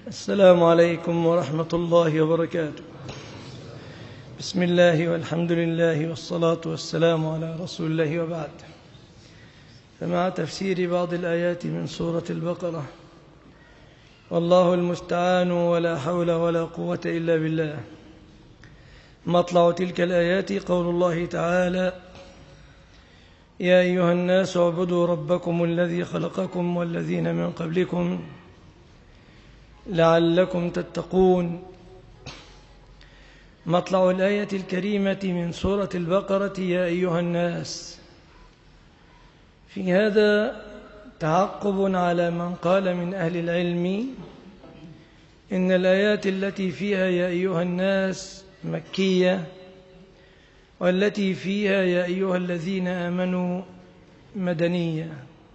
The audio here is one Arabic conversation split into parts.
السلام عليكم ورحمة الله وبركاته. بسم الله والحمد لله والصلاة والسلام على رسول الله وبعد. فمع تفسير بعض الآيات من سورة البقرة، والله المستعان ولا حول ولا قوة إلا بالله. مطلع تلك الآيات قول الله تعالى: يا أيها الناس اعبدوا ربكم الذي خلقكم والذين من قبلكم لعلكم تتقون. مطلع الآية الكريمة من سورة البقرة: يا أيها الناس. في هذا تعقب على من قال من أهل العلم إن الآيات التي فيها يا أيها الناس مكية، والتي فيها يا أيها الذين آمنوا مدنية.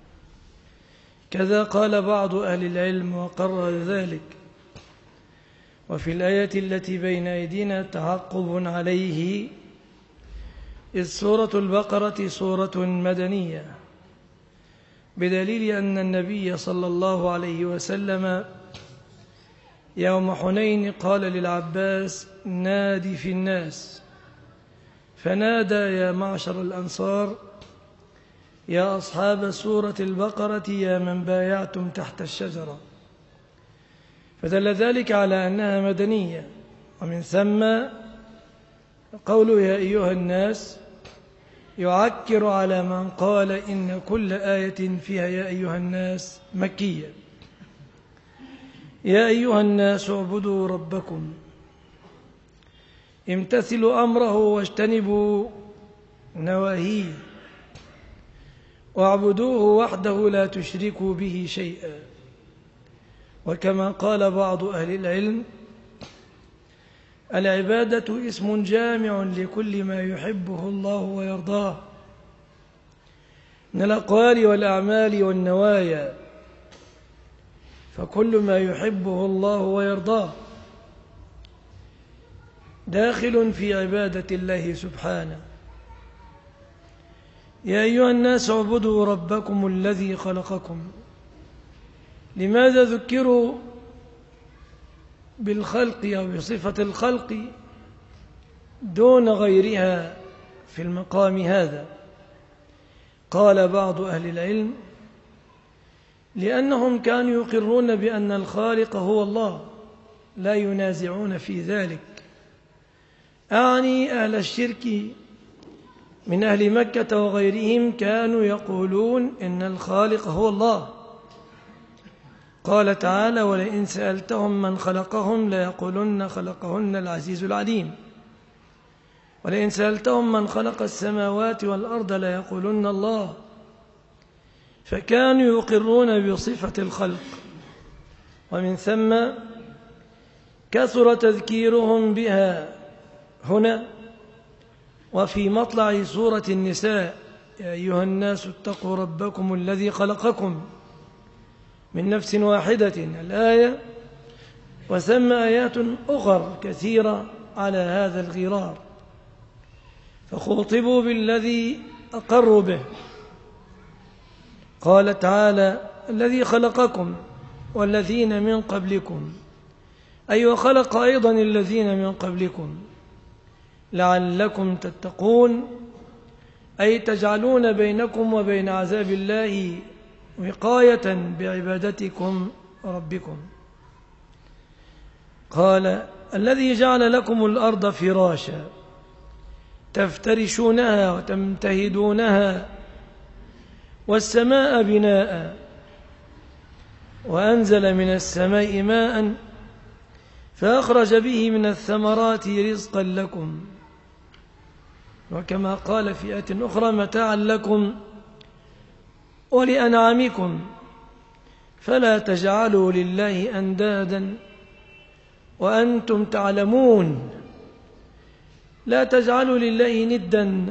كذا قال بعض أهل العلم وقرر ذلك. وفي الآية التي بين أيدينا تعقب عليه، إذ سورة البقرة سورة مدنية، بدليل أن النبي صلى الله عليه وسلم يوم حنين قال للعباس: نادي في الناس، فنادى: يا معشر الأنصار، يا أصحاب سورة البقرة، يا من بايعتم تحت الشجرة. فدل ذلك على أنها مدنية. ومن ثم قول يا أيها الناس يعكر على من قال إن كل آية فيها يا أيها الناس مكية. يا أيها الناس اعبدوا ربكم، امتثلوا أمره واجتنبوا نواهيه، واعبدوه وحده لا تشركوا به شيئا. وكما قال بعض أهل العلم: العبادة اسم جامع لكل ما يحبه الله ويرضاه من الأقوال والأعمال والنوايا، فكل ما يحبه الله ويرضاه داخل في عبادة الله سبحانه. يا أيها الناس اعبدوا ربكم الذي خلقكم. لماذا ذكروا بالخلق أو بصفة الخلق دون غيرها في المقام هذا؟ قال بعض أهل العلم: لأنهم كانوا يقرون بأن الخالق هو الله، لا ينازعون في ذلك. أعني أهل الشرك من أهل مكة وغيرهم كانوا يقولون إن الخالق هو الله. قال تعالى: ولئن سألتهم من خلقهم ليقولن خلقهن العزيز العليم. ولئن سألتهم من خلق السماوات والأرض ليقولن الله. فكانوا يقرون بصفة الخلق، ومن ثم كثر تذكيرهم بها هنا. وفي مطلع سورة النساء: يا أيها الناس اتقوا ربكم الذي خلقكم من نفس واحدة، الآية. وثم آيات أخرى كثيرة على هذا الغرار، فخوطبوا بالذي أقروا به. قال تعالى: الذي خلقكم والذين من قبلكم، أي وخلق أيضا الذين من قبلكم لعلكم تتقون، أي تجعلون بينكم وبين عذاب الله وقاية بعبادتكم ربكم. قال: الذي جعل لكم الأرض فراشا تفترشونها وتمتهدونها، والسماء بناء، وأنزل من السماء ماء فأخرج به من الثمرات رزقا لكم. وكما قال في آية أخرى: متاعا لكم ولأنعامكم، فلا تجعلوا لله أندادا وأنتم تعلمون. لا تجعلوا لله ندا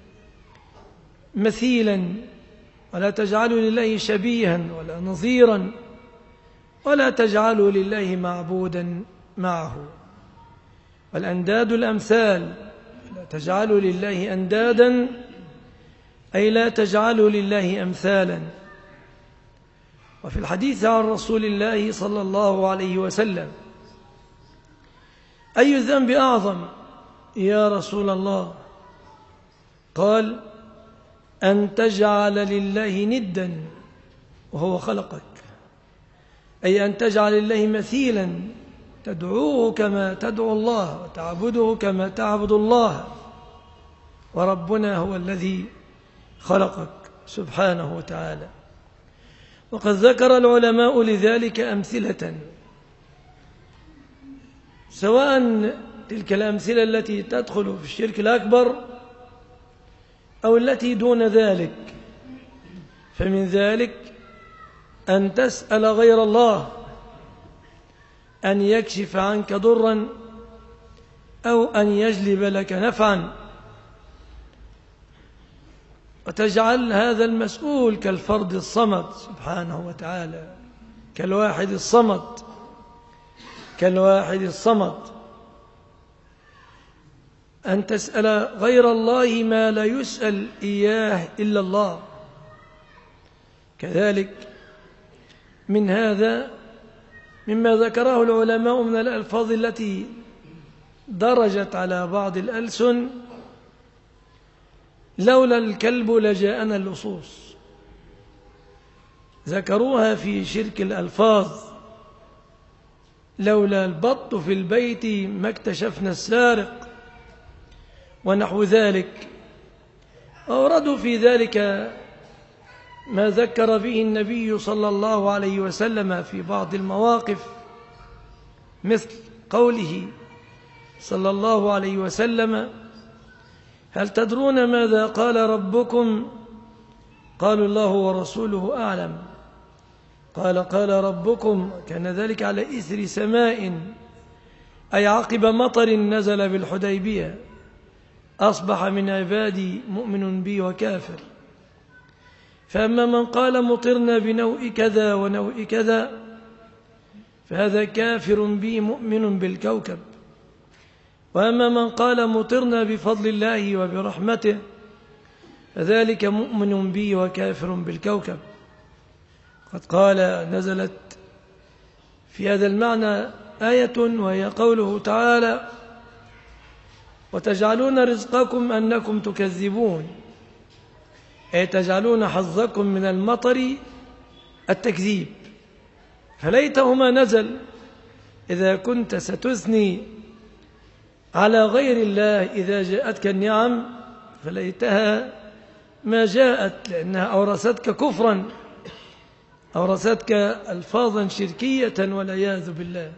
مثيلا، ولا تجعلوا لله شبيها ولا نظيرا، ولا تجعلوا لله معبودا معه. والأنداد الأمثال، لا تجعلوا لله أندادا أي لا تجعلوا لله أمثالا. وفي الحديث عن رسول الله صلى الله عليه وسلم: أي الذنب أعظم يا رسول الله؟ قال: أن تجعل لله ندا وهو خلقك، أي أن تجعل لله مثيلا تدعوه كما تدعو الله وتعبده كما تعبد الله، وربنا هو الذي خلقك سبحانه وتعالى. وقد ذكر العلماء لذلك أمثلة، سواء تلك الأمثلة التي تدخل في الشرك الأكبر أو التي دون ذلك. فمن ذلك أن تسأل غير الله أن يكشف عنك ضرا أو أن يجلب لك نفعا، وتجعل هذا المسؤول كالفرد الصمد سبحانه وتعالى، كالواحد الصمد، أن تسأل غير الله ما لا يسأل إياه إلا الله. كذلك من هذا مما ذكره العلماء من الألفاظ التي درجت على بعض الألسن: لولا الكلب لجاءنا اللصوص. ذكروها في شرك الألفاظ: لولا البط في البيت ما اكتشفنا السارق، ونحو ذلك. أوردوا في ذلك ما ذكر به النبي صلى الله عليه وسلم في بعض المواقف، مثل قوله صلى الله عليه وسلم: هل تدرون ماذا قال ربكم؟ قالوا: الله ورسوله أعلم. قال ربكم، كان ذلك على إثر سماء، أي عقب مطر نزل بالحديبية، أصبح من عبادي مؤمن بي وكافر. فأما من قال مطرنا بنوء كذا ونوء كذا فهذا كافر بي مؤمن بالكوكب، وأما من قال مطرنا بفضل الله وبرحمته فذلك مؤمن بي وكافر بالكوكب. قد قال نزلت في هذا المعنى آية، وهي قوله تعالى: وتجعلون رزقكم أنكم تكذبون، أي تجعلون حظكم من المطر التكذيب. فليته ما نزل إذا كنت ستثني على غير الله إذا جاءتك النعم، فليتها ما جاءت، لأنها أورثتك كفرا، أورثتك ألفاظا شركية والعياذ بالله.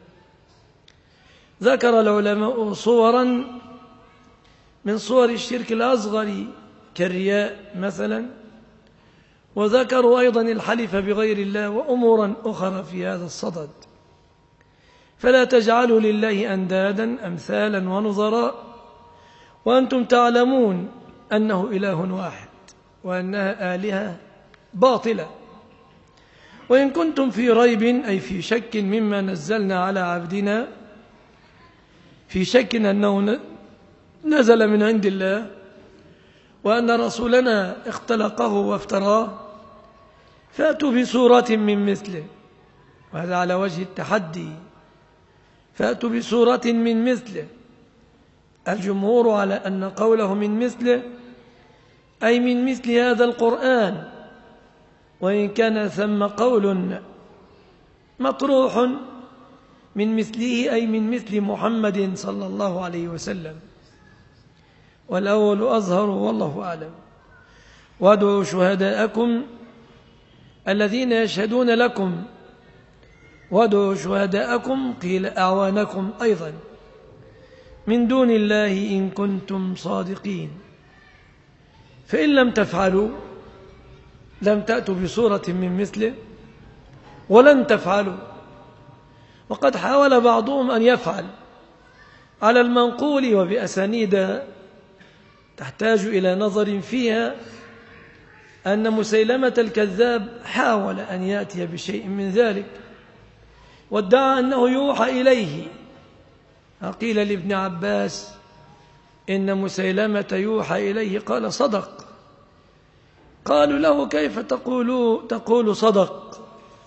ذكر العلماء صورا من صور الشرك الأصغر كالرياء مثلا، وذكروا أيضا الحلف بغير الله وأمورا أخرى في هذا الصدد. فلا تجعلوا لله أندادا أمثالا ونظراء وأنتم تعلمون أنه إله واحد وأنها آلهة باطلة. وإن كنتم في ريب، أي في شك مما نزلنا على عبدنا، في شك أنه نزل من عند الله وأن رسولنا اختلقه وافتراه، فأتوا بسورة من مثله، وهذا على وجه التحدي. فأتوا بسورة من مثله. الجمهور على أن قوله من مثله أي من مثل هذا القرآن، وإن كان ثم قول مطروح من مثله أي من مثل محمد صلى الله عليه وسلم، والأول أظهر والله أعلم. وادعوا شهداءكم الذين يشهدون لكم، وادعوا شهداءكم قيل أعوانكم أيضا من دون الله إن كنتم صادقين. فإن لم تفعلوا لم تأتوا بصورة من مثله ولن تفعلوا. وقد حاول بعضهم أن يفعل على المنقول وبأسانيد تحتاج إلى نظر فيها، أن مسيلمة الكذاب حاول أن يأتي بشيء من ذلك وادعى أنه يوحى إليه. قيل لابن عباس إن مسيلمة يوحى إليه قال صدق. قالوا له كيف تقول صدق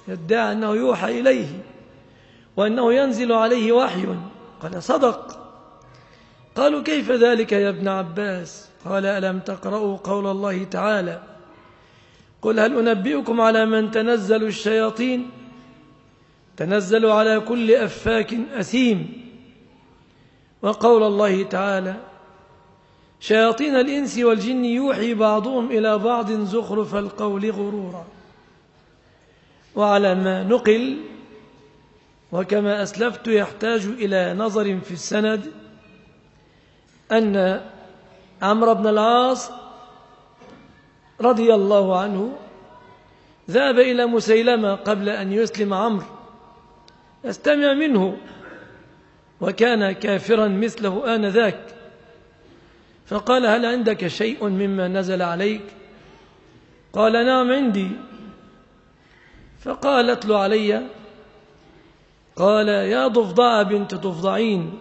يدعي أنه يوحى إليه وأنه ينزل عليه وحي. قال صدق. قالوا كيف ذلك يا ابن عباس؟ قال ألم تقرأوا قول الله تعالى قل هل أنبئكم على من تنزل الشياطين تنزل على كل أفاك أثيم، وقول الله تعالى شياطين الإنس والجن يوحي بعضهم إلى بعض زخرف القول غرورا. وعلى ما نقل وكما أسلفت يحتاج إلى نظر في السند أن عمرو بن العاص رضي الله عنه ذهب إلى مسيلمة قبل أن يسلم عمرو يستمع منه، وكان كافرا مثله آنذاك، فقال هل عندك شيء مما نزل عليك؟ قال نعم عندي. فقال اتل علي. قال يا ضفدع بنت ضفدعين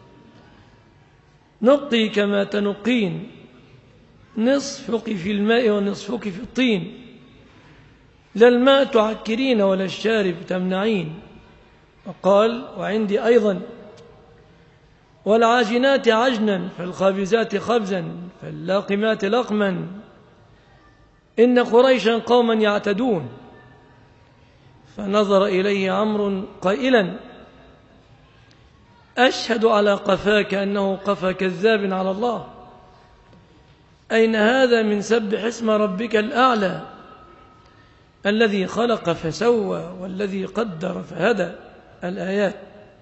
نقي كما تنقين، نصفك في الماء ونصفك في الطين، لا الماء تعكرين ولا الشارب تمنعين. وقال وعندي أيضا والعاجنات عجنا فالخابزات خبزا فاللاقمات لقما، إن قريشا قوما يعتدون. فنظر إليه عمرو قائلا أشهد على قفاك أنه قفا كذاب على الله، أين هذا من سبح اسم ربك الأعلى الذي خلق فسوى والذي قدر فهدى الآيات.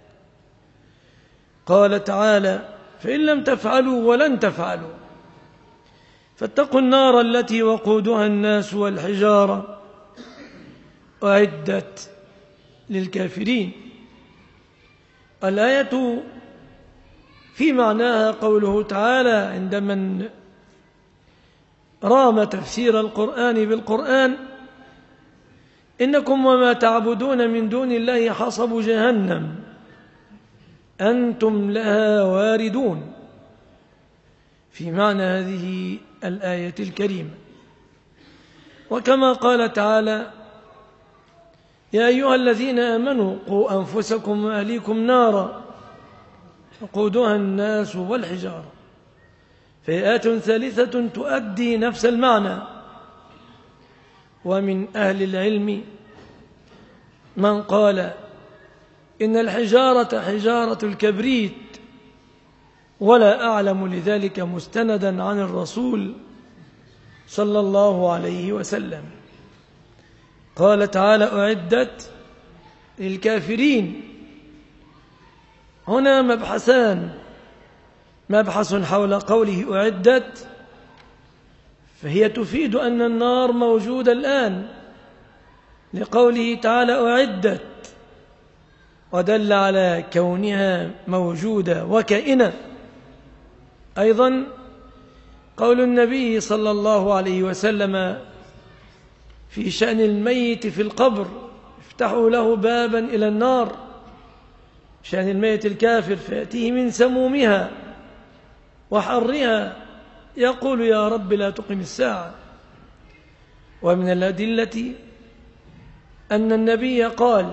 قال تعالى فإن لم تفعلوا ولن تفعلوا فاتقوا النار التي وقودها الناس والحجارة أعدت للكافرين. الآية في معناها قوله تعالى عند من رام تفسير القرآن بالقرآن إنكم وما تعبدون من دون الله حصب جهنم أنتم لها واردون، في معنى هذه الآية الكريمة. وكما قال تعالى يا أيها الذين آمنوا قوا أنفسكم وأهليكم نارا وقودها الناس والحجارة، فآيات ثالثة تؤدي نفس المعنى. ومن أهل العلم من قال إن الحجارة حجارة الكبريت، ولا أعلم لذلك مستندا عن الرسول صلى الله عليه وسلم. قال تعالى أعدت للكافرين. هنا مبحثان، مبحث حول قوله أعدت فهي تفيد أن النار موجودة الآن لقوله تعالى أعدت، ودل على كونها موجودة وكائنة. أيضا قول النبي صلى الله عليه وسلم في شأن الميت في القبر افتحوا له بابا إلى النار، شأن الميت الكافر فيأتيه من سمومها وحرها يقول يا رب لا تقم الساعة. ومن الأدلة أن النبي قال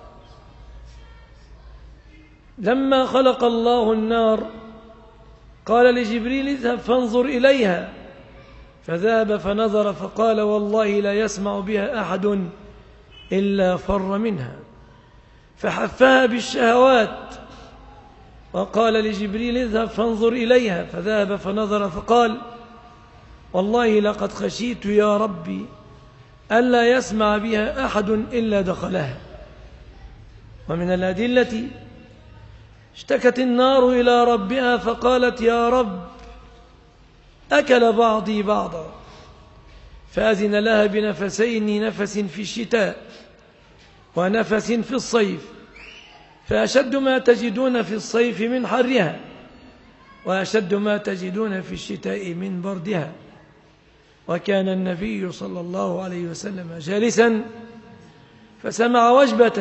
لما خلق الله النار قال لجبريل اذهب فانظر إليها، فذهب فنظر فقال والله لا يسمع بها أحد إلا فر منها، فحفها بالشهوات. وقال لجبريل اذهب فانظر إليها، فذهب فنظر فقال والله لقد خشيت يا ربي ألا يسمع بها أحد إلا دخلها. ومن الأدلة اشتكت النار إلى ربها فقالت يا رب أكل بعضي بعضا، فأذن لها بنفسين، نفس في الشتاء ونفس في الصيف، فأشد ما تجدون في الصيف من حرها وأشد ما تجدون في الشتاء من بردها. وكان النبي صلى الله عليه وسلم جالسا فسمع وجبة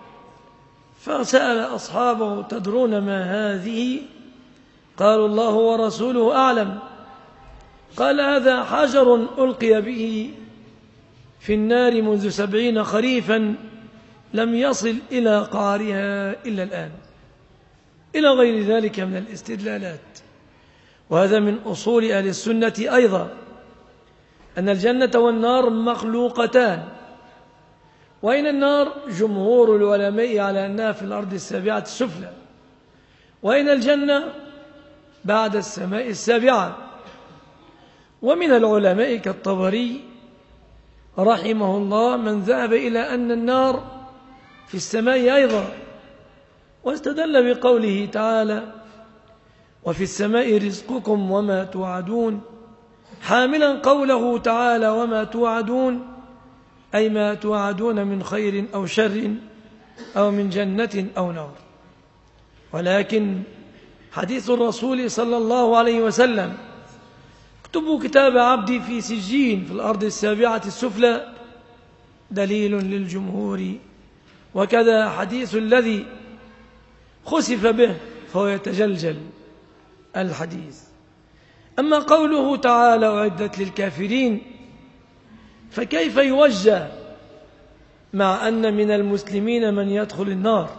فسأل أصحابه تدرون ما هذه؟ قالوا الله ورسوله أعلم. قال هذا حجر ألقي به في النار منذ 70 خريفا لم يصل إلى قعرها إلا الآن، إلى غير ذلك من الاستدلالات. وهذا من أصول أهل السنة أيضا، أن الجنة والنار مخلوقتان. وإن النار جمهور العلماء على أنها في الأرض السابعة السفلى، وإن الجنة بعد السماء السابعة. ومن العلماء كالطبري رحمه الله من ذهب إلى أن النار في السماء أيضا، واستدل بقوله تعالى: وفي السماء رزقكم وما توعدون، حاملا قوله تعالى: وما توعدون، أي ما توعدون من خير أو شر أو من جنة أو نار. ولكن حديث الرسول صلى الله عليه وسلم: اكتبوا كتاب عبدي في سجين في الأرض السابعة السفلى، دليل للجمهور. وكذا حديث الذي خسف به فهو يتجلجل الحديث. أما قوله تعالى: أعدت للكافرين، فكيف يوجه مع أن من المسلمين من يدخل النار؟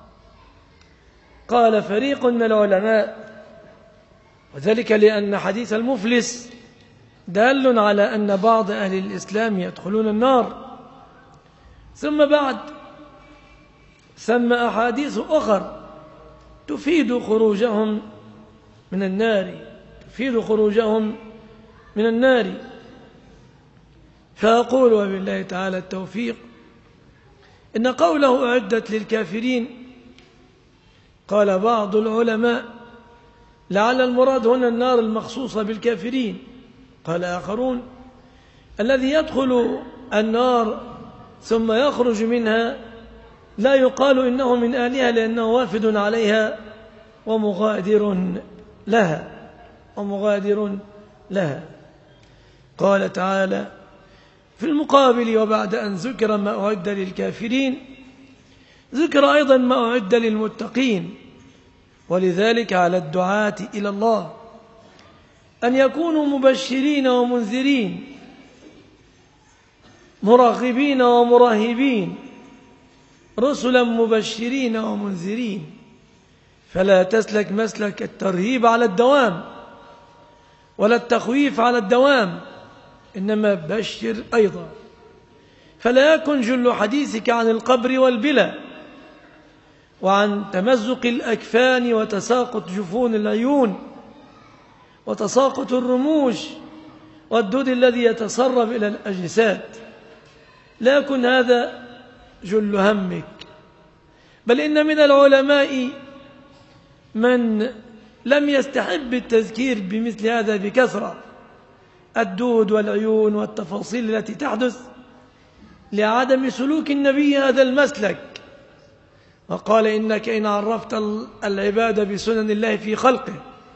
قال فريق من العلماء: وذلك لأن حديث المفلس دال على أن بعض أهل الإسلام يدخلون النار، ثم بعد ثم أحاديث أخر تفيد خروجهم من النار. فأقول وبالله تعالى التوفيق: إن قوله أعدت للكافرين، قال بعض العلماء: لعل المراد هنا النار المخصوصة بالكافرين. قال آخرون: الذي يدخل النار ثم يخرج منها لا يقال إنه من أهلها، لأنه وافد عليها ومغادر لها. قال تعالى في المقابل: وبعد أن ذكر ما أعد للكافرين ذكر أيضا ما أعد للمتقين. ولذلك على الدعاة إلى الله أن يكونوا مبشرين ومنذرين، مرغبين ومرهبين، رسلا مبشرين ومنذرين. فلا تسلك مسلك الترهيب على الدوام ولا التخويف على الدوام، إنما بشر أيضا. فلا يكن جل حديثك عن القبر والبلى، وعن تمزق الأكفان وتساقط جفون العيون وتساقط الرموش والدود الذي يتسرب إلى الأجساد. لا يكن هذا جل همك. بل إن من العلماء من لم يستحب التذكير بمثل هذا بكثرة، الدود والعيون والتفاصيل التي تحدث، لعدم سلوك النبي هذا المسلك. وقال: إنك إن عرفت العباد بسنن الله في خلقه،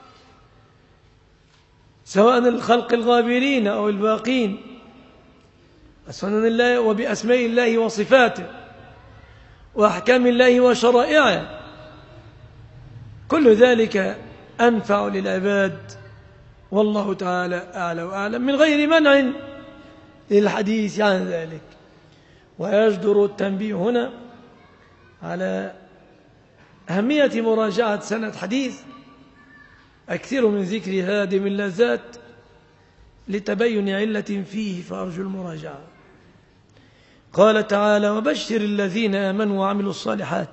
سواء الخلق الغابرين أو الباقين، بسنن الله وبأسماء الله وصفاته وأحكام الله وشرائعه، كل ذلك أنفع للعباد، والله تعالى أعلى وأعلم، من غير منع للحديث عن ذلك. ويجدر التنبيه هنا على أهمية مراجعة سند حديث أكثر من ذكر هادم اللذات لتبين علة فيه، فأرجو المراجعة. قال تعالى: وبشر الذين آمنوا وعملوا الصالحات.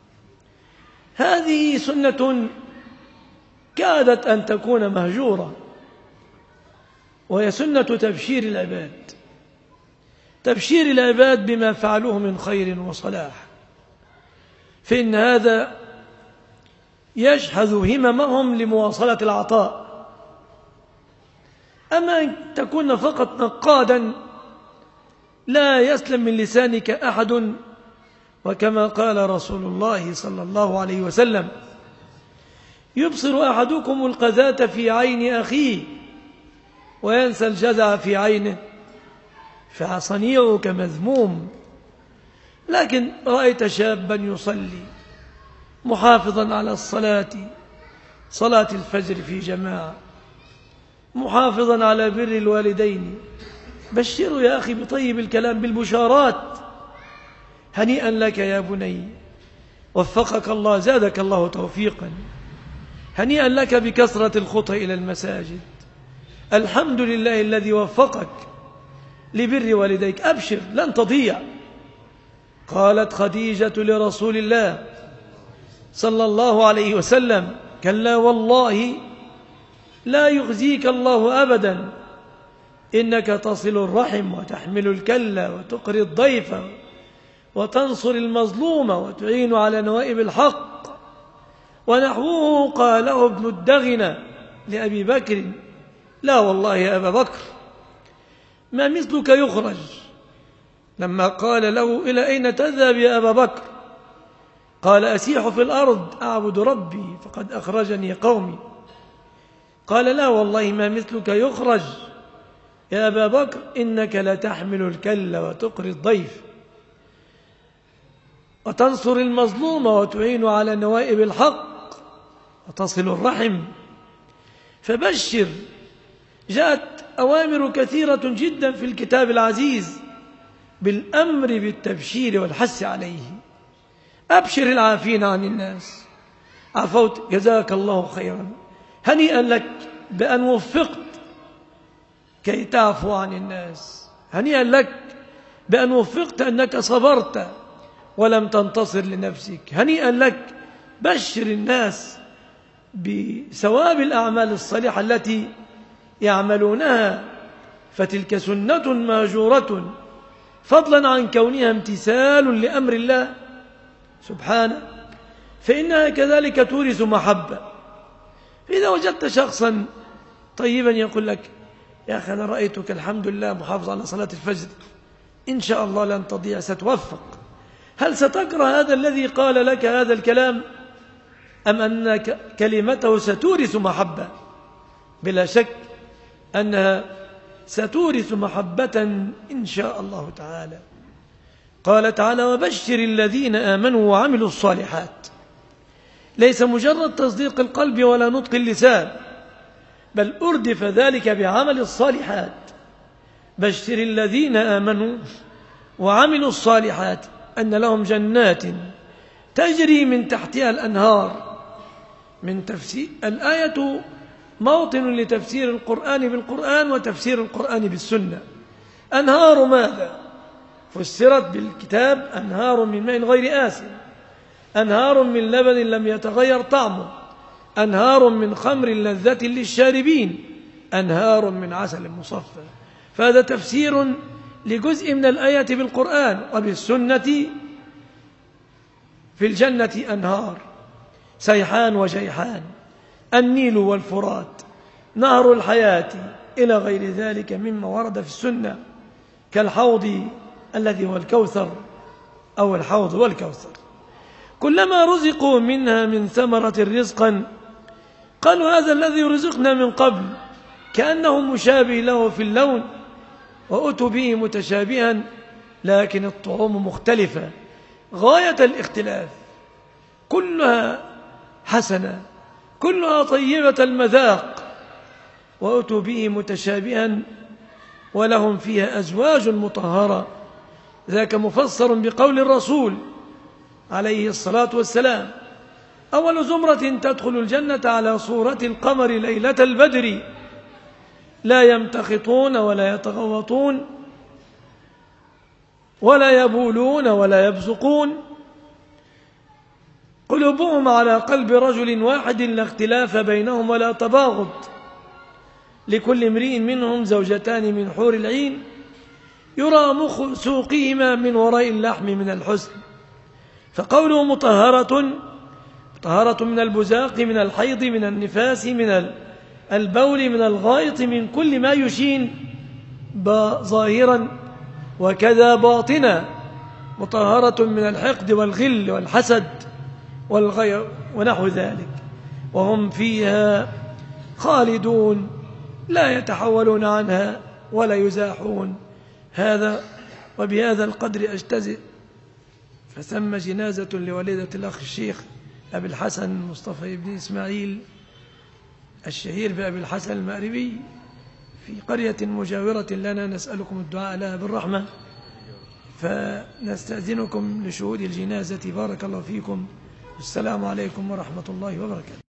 هذه سنة كادت أن تكون مهجورة، وهي سنة تبشير العباد، تبشير العباد بما فعلوه من خير وصلاح، فإن هذا يشحذ هممهم لمواصلة العطاء. أما أن تكون فقط نقادا لا يسلم من لسانك أحد، وكما قال رسول الله صلى الله عليه وسلم: يبصر أحدكم القذاة في عين أخيه وينسى الجزع في عينه، فصنيعك مذموم. لكن رأيت شابا يصلي محافظا على صلاة الفجر في جماعة، محافظا على بر الوالدين، بشره يا أخي بطيب الكلام، بالبشارات. هنيئا لك يا بني، وفقك الله، زادك الله توفيقا. هنيئا لك بكثرة الخطى إلى المساجد. الحمد لله الذي وفقك لبر والديك، أبشر لن تضيع. قالت خديجة لرسول الله صلى الله عليه وسلم: كلا والله لا يخزيك الله أبدا، إنك تصل الرحم وتحمل الكلة وتقري الضيف وتنصر المظلوم وتعين على نوائب الحق. ونحوه قاله ابن الدغنة لأبي بكر: لا والله يا أبا بكر ما مثلك يخرج. لما قال له: إلى أين تذهب يا أبا بكر؟ قال: أسيح في الأرض أعبد ربي فقد أخرجني قومي. قال: لا والله ما مثلك يخرج يا أبا بكر، إنك لتحمل الكل وتقري الضيف وتنصر المظلوم وتعين على نوائب الحق وتصل الرحم. فبشر. جاءت أوامر كثيرة جدا في الكتاب العزيز بالأمر بالتبشير والحث عليه. أبشر العافين عن الناس. عفوت، جزاك الله خيرا، هنيئا لك بأن وفقت كي تعفو عن الناس. هنيئا لك بأن وفقت أنك صبرت ولم تنتصر لنفسك. هنيئا لك. بشر الناس بثواب الأعمال الصالحة التي يعملونها، فتلك سنة ماجورة، فضلا عن كونها امتثال لأمر الله سبحانه، فإنها كذلك تورث محبة. إذا وجدت شخصا طيبا يقول لك: يا أخي أنا رأيتك الحمد لله محافظ على صلاة الفجر، إن شاء الله لن تضيع، ستوفق. هل ستكره هذا الذي قال لك هذا الكلام، أم أن كلمته ستورث محبة؟ بلا شك أنها ستورث محبة إن شاء الله تعالى. قال تعالى: وبشر الذين آمنوا وعملوا الصالحات. ليس مجرد تصديق القلب ولا نطق اللسان، بل أردف ذلك بعمل الصالحات. بشر الذين آمنوا وعملوا الصالحات أن لهم جنات تجري من تحتها الأنهار. من تفسير الآية موطن لتفسير القرآن بالقرآن وتفسير القرآن بالسنة. أنهار ماذا؟ فسرت بالكتاب: أنهار من ماء غير آسن، أنهار من لبن لم يتغير طعمه، أنهار من خمر لذة للشاربين، أنهار من عسل مصفى. فهذا تفسير لجزء من الآية بالقرآن. وبالسنة: في الجنة أنهار، سيحان وجيحان، النيل والفرات، نهر الحياة، إلى غير ذلك مما ورد في السنة، كالحوض الذي هو الكوثر أو الحوض والكوثر. كلما رزقوا منها من ثمرة رزقا قالوا: هذا الذي رزقنا من قبل، كأنه مشابه له في اللون، وأتوا به متشابها لكن الطعوم مختلفة غاية الاختلاف، كلها حسنة، كلها طيبة المذاق، وأتوا به متشابها ولهم فيها أزواج مطهرة. ذاك مفسر بقول الرسول عليه الصلاة والسلام: أول زمرة تدخل الجنة على صورة القمر ليلة البدر، لا يمتخطون ولا يتغوطون ولا يبولون ولا يبزقون، قلوبهم على قلب رجل واحد، لا اختلاف بينهم ولا تباغض، لكل امرئ منهم زوجتان من حور العين، يرى مخ سوقهما من وراء اللحم من الحسن. فقوله مطهرة من البزاق، من الحيض، من النفاس، من البول، من الغائط، من كل ما يشين ظاهرا وكذا باطنا. مطهرة من الحقد والغل والحسد والغير ونحو ذلك، وهم فيها خالدون لا يتحولون عنها ولا يزاحون. هذا وبهذا القدر أجتزئ. فثم جنازة لوالدة الأخ الشيخ أبي الحسن مصطفى بن إسماعيل الشهير بأبي الحسن المأربي في قرية مجاورة لنا، نسألكم الدعاء لها بالرحمة، فنستأذنكم لشهود الجنازة. بارك الله فيكم. السلام عليكم ورحمة الله وبركاته.